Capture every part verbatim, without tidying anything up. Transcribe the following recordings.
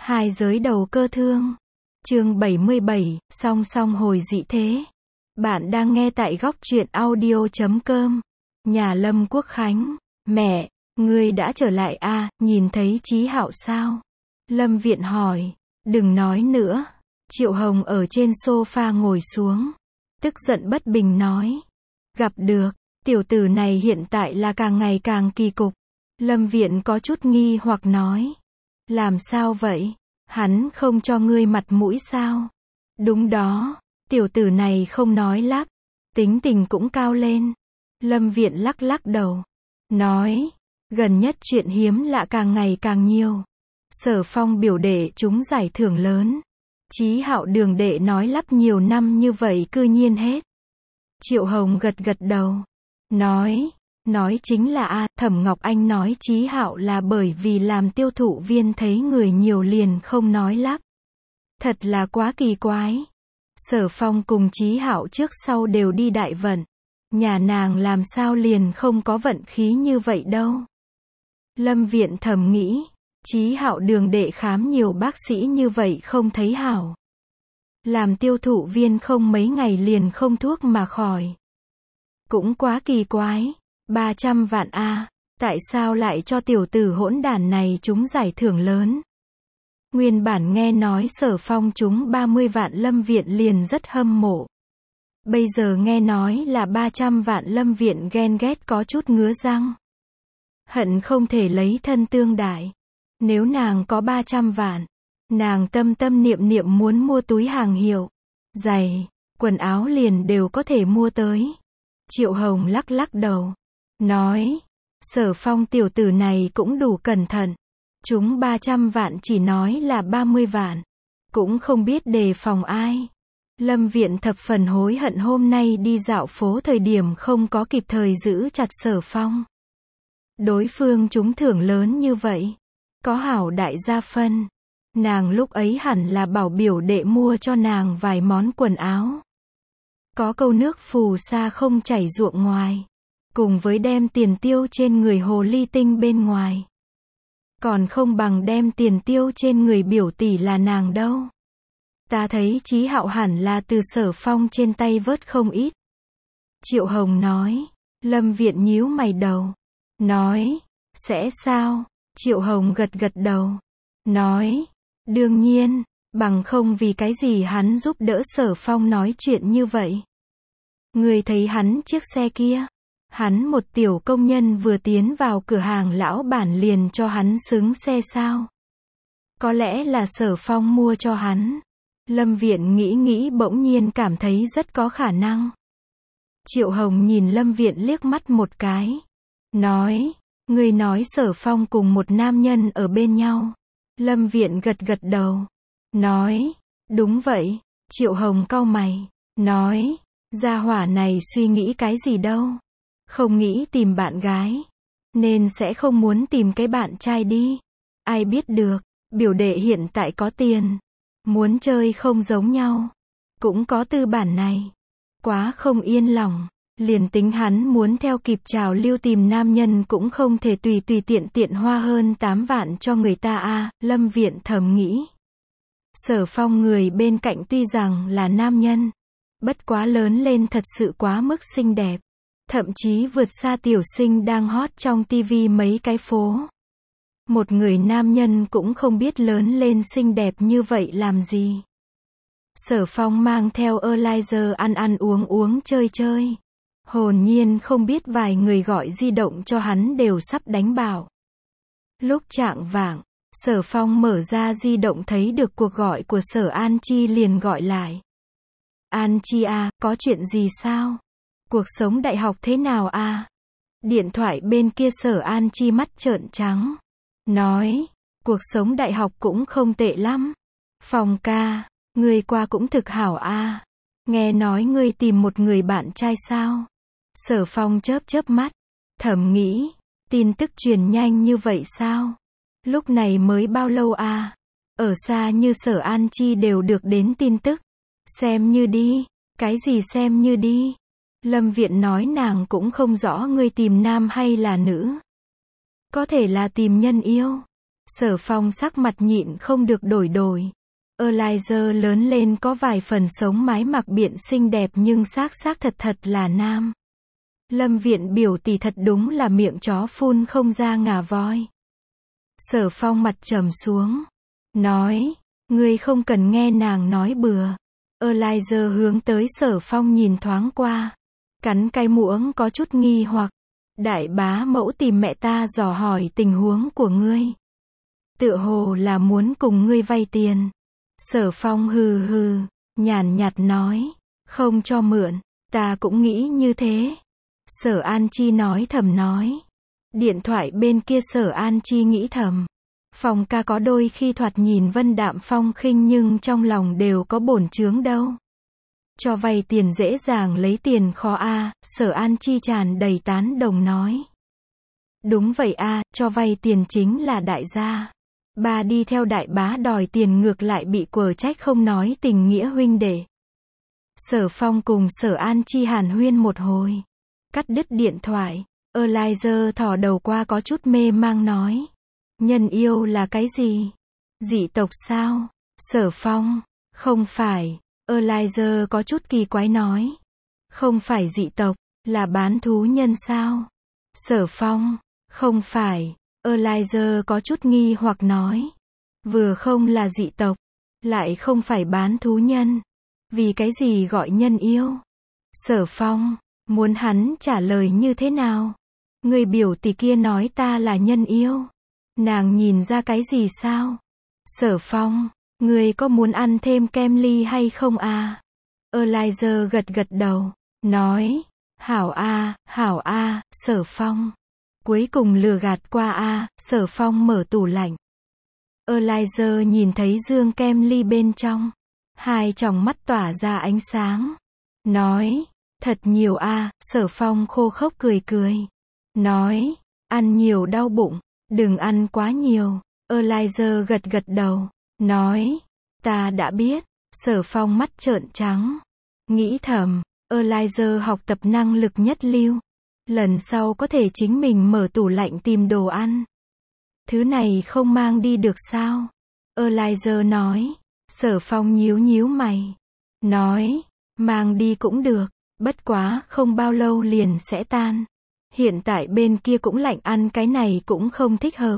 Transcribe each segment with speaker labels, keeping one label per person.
Speaker 1: Hai giới đầu cơ thương. Chương bảy mươi bảy, song song hồi dị thế. Bạn đang nghe tại góc truyện audio chấm com. Nhà Lâm Quốc Khánh. Mẹ, ngươi đã trở lại à, nhìn thấy Chí Hạo sao? Lâm Viện hỏi. Đừng nói nữa. Triệu Hồng ở trên sofa ngồi xuống. Tức giận bất bình nói. Gặp được, tiểu tử này hiện tại là càng ngày càng kỳ cục. Lâm Viện có chút nghi hoặc nói. Làm sao vậy? Hắn không cho ngươi mặt mũi sao? Đúng đó, tiểu tử này không nói lắp, tính tình cũng cao lên. Lâm Viện lắc lắc đầu, nói, gần nhất chuyện hiếm lạ càng ngày càng nhiều. Sở Phong biểu đệ trúng giải thưởng lớn. Chí Hạo đường đệ nói lắp nhiều năm như vậy cư nhiên hết. Triệu Hồng gật gật đầu, nói, nói chính là a, Thẩm Ngọc Anh nói Chí Hạo là bởi vì làm tiêu thụ viên thấy người nhiều liền không nói lắp. Thật là quá kỳ quái. Sở Phong cùng Chí Hạo trước sau đều đi đại vận. Nhà nàng làm sao liền không có vận khí như vậy đâu. Lâm Viện thầm nghĩ, Chí Hạo đường đệ khám nhiều bác sĩ như vậy không thấy hảo. Làm tiêu thụ viên không mấy ngày liền không thuốc mà khỏi. Cũng quá kỳ quái. ba trăm vạn a, à, tại sao lại cho tiểu tử hỗn đản này trúng giải thưởng lớn? Nguyên bản nghe nói Sở Phong trúng ba mươi vạn Lâm Viện liền rất hâm mộ. Bây giờ nghe nói là ba trăm vạn Lâm Viện ghen ghét có chút ngứa răng. Hận không thể lấy thân tương đại. Nếu nàng có ba trăm vạn, nàng tâm tâm niệm niệm muốn mua túi hàng hiệu, giày, quần áo liền đều có thể mua tới. Triệu Hồng lắc lắc đầu. Nói, Sở Phong tiểu tử này cũng đủ cẩn thận. Chúng ba trăm vạn chỉ nói là ba mươi vạn. Cũng không biết đề phòng ai. Lâm Viện thập phần hối hận hôm nay đi dạo phố thời điểm không có kịp thời giữ chặt Sở Phong. Đối phương trúng thưởng lớn như vậy. Có hảo đại gia phân. Nàng lúc ấy hẳn là bảo biểu đệ mua cho nàng vài món quần áo. Có câu nước phù sa không chảy ruộng ngoài. Cùng với đem tiền tiêu trên người hồ ly tinh bên ngoài. Còn không bằng đem tiền tiêu trên người biểu tỷ là nàng đâu. Ta thấy Chí Hạo hẳn là từ Sở Phong trên tay vớt không ít. Triệu Hồng nói. Lâm Viện nhíu mày đầu. Nói. Sẽ sao? Triệu Hồng gật gật đầu. Nói. Đương nhiên. Bằng không vì cái gì hắn giúp đỡ Sở Phong nói chuyện như vậy. Người thấy hắn chiếc xe kia. Hắn một tiểu công nhân vừa tiến vào cửa hàng lão bản liền cho hắn xứng xe sao? Có lẽ là Sở Phong mua cho hắn. Lâm Viện nghĩ nghĩ bỗng nhiên cảm thấy rất có khả năng. Triệu Hồng nhìn Lâm Viện liếc mắt một cái. Nói, người nói Sở Phong cùng một nam nhân ở bên nhau. Lâm Viện gật gật đầu. Nói, đúng vậy. Triệu Hồng cau mày. Nói, gia hỏa này suy nghĩ cái gì đâu. Không nghĩ tìm bạn gái. Nên sẽ không muốn tìm cái bạn trai đi. Ai biết được, biểu đệ hiện tại có tiền. Muốn chơi không giống nhau. Cũng có tư bản này. Quá không yên lòng. Liền tính hắn muốn theo kịp trào lưu tìm nam nhân cũng không thể tùy tùy tiện tiện hoa hơn tám vạn cho người ta a. À, Lâm Viện thầm nghĩ. Sở Phong người bên cạnh tuy rằng là nam nhân. Bất quá lớn lên thật sự quá mức xinh đẹp. Thậm chí vượt xa tiểu sinh đang hot trong tivi mấy cái phố. Một người nam nhân cũng không biết lớn lên xinh đẹp như vậy làm gì. Sở Phong mang theo Eliza ăn ăn uống uống chơi chơi. Hồn nhiên không biết vài người gọi di động cho hắn đều sắp đánh bảo. Lúc chạng vạng, Sở Phong mở ra di động thấy được cuộc gọi của Sở An Chi liền gọi lại. An Chi à, có chuyện gì sao? Cuộc sống đại học thế nào à? Điện thoại bên kia Sở An Chi mắt trợn trắng. Nói, cuộc sống đại học cũng không tệ lắm. Phong ca, ngươi qua cũng thực hảo à? Nghe nói ngươi tìm một người bạn trai sao? Sở Phong chớp chớp mắt. Thầm nghĩ, tin tức truyền nhanh như vậy sao? Lúc này mới bao lâu à? Ở xa như Sở An Chi đều được đến tin tức. Xem như đi. Cái gì xem như đi? Lâm Viện nói nàng cũng không rõ ngươi tìm nam hay là nữ. Có thể là tìm nhân yêu. Sở Phong sắc mặt nhịn không được đổi đổi. Elijah lớn lên có vài phần sống mái mặc biện xinh đẹp nhưng xác xác thật thật là nam. Lâm Viện biểu tỷ thật đúng là miệng chó phun không ra ngà voi. Sở Phong mặt trầm xuống. Nói, ngươi không cần nghe nàng nói bừa. Elijah hướng tới Sở Phong nhìn thoáng qua. Cắn cái muỗng có chút nghi hoặc. Đại bá mẫu tìm mẹ ta dò hỏi tình huống của ngươi. Tựa hồ là muốn cùng ngươi vay tiền. Sở Phong hừ hừ, nhàn nhạt nói. Không cho mượn, ta cũng nghĩ như thế. Sở An Chi nói thầm nói. Điện thoại bên kia Sở An Chi nghĩ thầm. Phong ca có đôi khi thoạt nhìn vân đạm phong khinh nhưng trong lòng đều có bổn chướng đâu. Cho vay tiền dễ dàng lấy tiền khó a, à, Sở An Chi tràn đầy tán đồng nói. Đúng vậy a, à, cho vay tiền chính là đại gia. Bà đi theo đại bá đòi tiền ngược lại bị quở trách không nói tình nghĩa huynh đệ. Sở Phong cùng Sở An Chi hàn huyên một hồi. Cắt đứt điện thoại, Elijah thò đầu qua có chút mê mang nói. Nhân yêu là cái gì? Dị tộc sao? Sở Phong, không phải. Elijah có chút kỳ quái nói. Không phải dị tộc, là bán thú nhân sao? Sở Phong, không phải. Elijah có chút nghi hoặc nói. Vừa không là dị tộc, lại không phải bán thú nhân. Vì cái gì gọi nhân yêu? Sở Phong, muốn hắn trả lời như thế nào? Người biểu tỷ kia nói ta là nhân yêu. Nàng nhìn ra cái gì sao? Sở Phong, người có muốn ăn thêm kem ly hay không à? Elijah gật gật đầu, nói. Hảo a, hảo a, Sở Phong. Cuối cùng lừa gạt qua a, Sở Phong mở tủ lạnh. Elijah nhìn thấy dương kem ly bên trong. Hai tròng mắt tỏa ra ánh sáng. Nói, thật nhiều a, Sở Phong khô khốc cười cười. Nói, ăn nhiều đau bụng, đừng ăn quá nhiều. Elijah gật gật đầu. Nói, ta đã biết. Sở Phong mắt trợn trắng. Nghĩ thầm, Elijah học tập năng lực nhất lưu. Lần sau có thể chính mình mở tủ lạnh tìm đồ ăn. Thứ này không mang đi được sao? Elijah nói. Sở Phong nhíu nhíu mày. Nói, mang đi cũng được, bất quá không bao lâu liền sẽ tan. Hiện tại bên kia cũng lạnh ăn cái này cũng không thích hợp.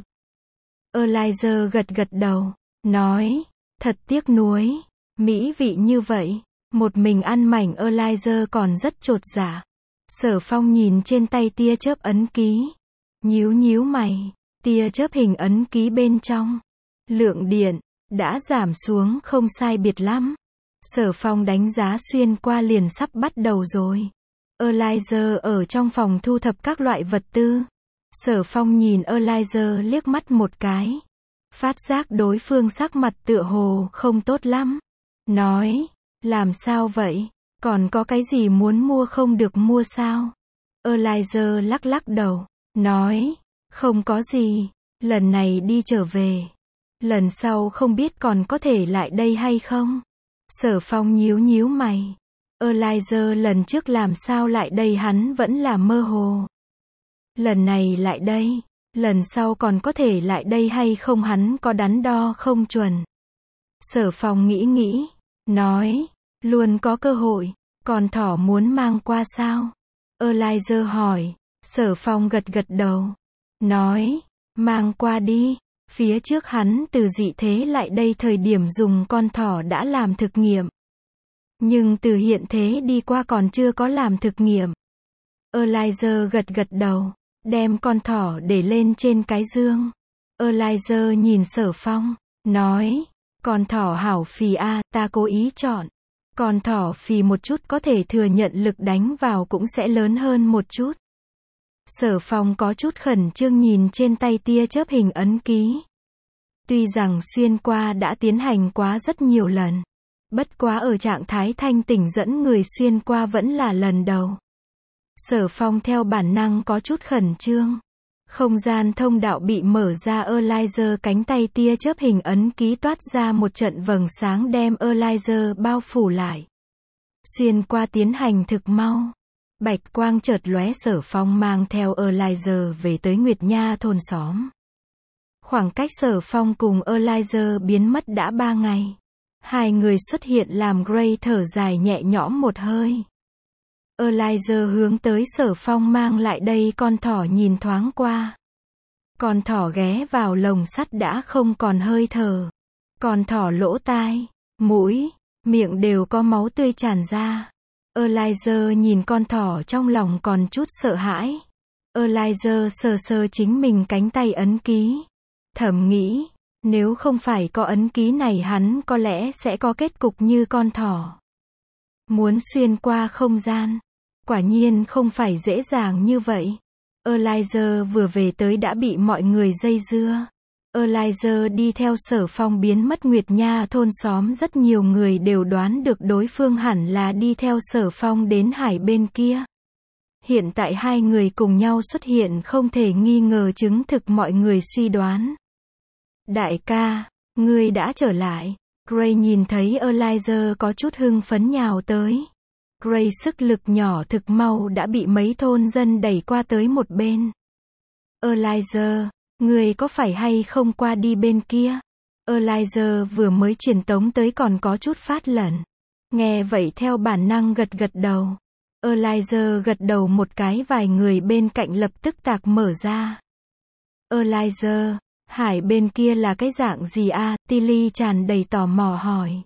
Speaker 1: Elijah gật gật đầu, nói, thật tiếc nuối, mỹ vị như vậy, một mình ăn mảnh Elijah còn rất chột dạ. Sở Phong nhìn trên tay tia chớp ấn ký, nhíu nhíu mày, tia chớp hình ấn ký bên trong, lượng điện đã giảm xuống không sai biệt lắm. Sở Phong đánh giá xuyên qua liền sắp bắt đầu rồi. Elijah ở trong phòng thu thập các loại vật tư. Sở Phong nhìn Elijah liếc mắt một cái. Phát giác đối phương sắc mặt tựa hồ không tốt lắm. Nói, làm sao vậy? Còn có cái gì muốn mua không được mua sao? Elijah lắc lắc đầu. Nói, không có gì. Lần này đi trở về. Lần sau không biết còn có thể lại đây hay không? Sở Phong nhíu nhíu mày. Elijah lần trước làm sao lại đây hắn vẫn là mơ hồ. Lần này lại đây, lần sau còn có thể lại đây hay không hắn có đắn đo không chuẩn. Sở Phong nghĩ nghĩ, nói, luôn có cơ hội, còn thỏ muốn mang qua sao? Elijah hỏi, Sở Phong gật gật đầu, nói, mang qua đi. Phía trước hắn từ dị thế lại đây thời điểm dùng con thỏ đã làm thực nghiệm. Nhưng từ hiện thế đi qua còn chưa có làm thực nghiệm. Elijah gật gật đầu, đem con thỏ để lên trên cái dương. Elijah nhìn Sở Phong, nói, con thỏ hảo phì a, ta cố ý chọn. Con thỏ phì một chút có thể thừa nhận lực đánh vào cũng sẽ lớn hơn một chút. Sở Phong có chút khẩn trương nhìn trên tay tia chớp hình ấn ký. Tuy rằng xuyên qua đã tiến hành quá rất nhiều lần. Bất quá ở trạng thái thanh tỉnh dẫn người xuyên qua vẫn là lần đầu. Sở Phong theo bản năng có chút khẩn trương. Không gian thông đạo bị mở ra, Elijah cánh tay tia chớp hình ấn ký toát ra một trận vầng sáng đem Elijah bao phủ lại. Xuyên qua tiến hành thực mau. Bạch quang chợt lóe, Sở Phong mang theo Elijah về tới Nguyệt Nha thôn xóm. Khoảng cách Sở Phong cùng Elijah biến mất đã ba ngày. Hai người xuất hiện làm Gray thở dài nhẹ nhõm một hơi. Elijah hướng tới Sở Phong mang lại đây con thỏ nhìn thoáng qua. Con thỏ ghé vào lồng sắt đã không còn hơi thở. Con thỏ lỗ tai, mũi, miệng đều có máu tươi tràn ra. Elijah nhìn con thỏ trong lòng còn chút sợ hãi. Elijah sờ sờ chính mình cánh tay ấn ký. Thầm nghĩ, nếu không phải có ấn ký này hắn có lẽ sẽ có kết cục như con thỏ. Muốn xuyên qua không gian. Quả nhiên không phải dễ dàng như vậy. Elijah vừa về tới đã bị mọi người dây dưa. Elijah đi theo Sở Phong biến mất Nguyệt Nha thôn xóm, rất nhiều người đều đoán được đối phương hẳn là đi theo Sở Phong đến hải bên kia. Hiện tại hai người cùng nhau xuất hiện không thể nghi ngờ chứng thực mọi người suy đoán. Đại ca, ngươi đã trở lại. Gray nhìn thấy Elijah có chút hưng phấn nhào tới. Gray sức lực nhỏ thực mau đã bị mấy thôn dân đẩy qua tới một bên. Elijah, ngươi có phải hay không qua đi bên kia? Elijah vừa mới truyền tống tới còn có chút phát lẩn. Nghe vậy theo bản năng gật gật đầu. Elijah gật đầu một cái, vài người bên cạnh lập tức tạc mở ra. Elijah, hải bên kia là cái dạng gì a? À? Tilly tràn đầy tò mò hỏi.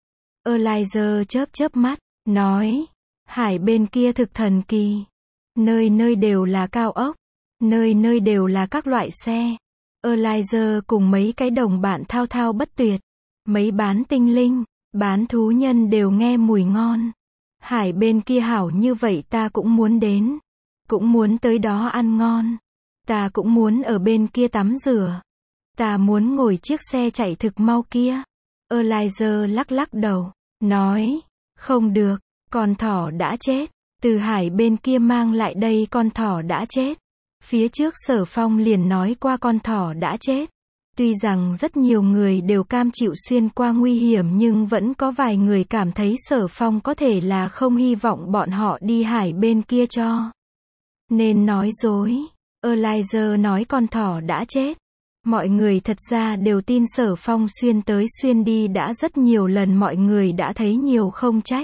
Speaker 1: Elijah chớp chớp mắt, nói, hải bên kia thực thần kỳ. Nơi nơi đều là cao ốc. Nơi nơi đều là các loại xe. Elijah cùng mấy cái đồng bạn thao thao bất tuyệt. Mấy bán tinh linh, bán thú nhân đều nghe mùi ngon. Hải bên kia hảo như vậy ta cũng muốn đến. Cũng muốn tới đó ăn ngon. Ta cũng muốn ở bên kia tắm rửa. Ta muốn ngồi chiếc xe chạy thực mau kia. Elijah lắc lắc đầu, nói, không được, con thỏ đã chết. Từ hải bên kia mang lại đây con thỏ đã chết. Phía trước Sở Phong liền nói qua con thỏ đã chết. Tuy rằng rất nhiều người đều cam chịu xuyên qua nguy hiểm nhưng vẫn có vài người cảm thấy Sở Phong có thể là không hy vọng bọn họ đi hải bên kia cho nên nói dối. Elijah nói con thỏ đã chết. Mọi người thật ra đều tin Sở Phong xuyên tới xuyên đi đã rất nhiều lần, mọi người đã thấy nhiều không trách.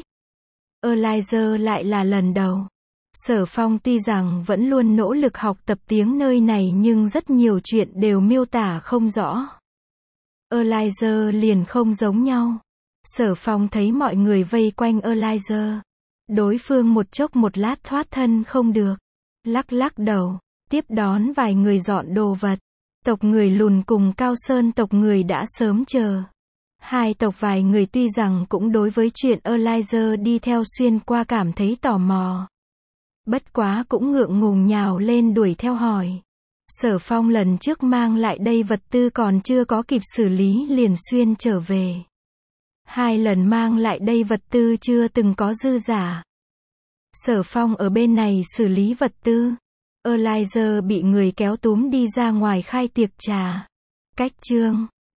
Speaker 1: Elijah lại là lần đầu. Sở Phong tuy rằng vẫn luôn nỗ lực học tập tiếng nơi này nhưng rất nhiều chuyện đều miêu tả không rõ. Elijah liền không giống nhau. Sở Phong thấy mọi người vây quanh Elijah. Đối phương một chốc một lát thoát thân không được. Lắc lắc đầu, tiếp đón vài người dọn đồ vật. Tộc người lùn cùng Cao Sơn tộc người đã sớm chờ. Hai tộc vài người tuy rằng cũng đối với chuyện Elijah đi theo xuyên qua cảm thấy tò mò. Bất quá cũng ngượng ngùng nhào lên đuổi theo hỏi. Sở Phong lần trước mang lại đây vật tư còn chưa có kịp xử lý liền xuyên trở về. Hai lần mang lại đây vật tư chưa từng có dư giả. Sở Phong ở bên này xử lý vật tư. Elijah bị người kéo túm đi ra ngoài khai tiệc trà. Cách chương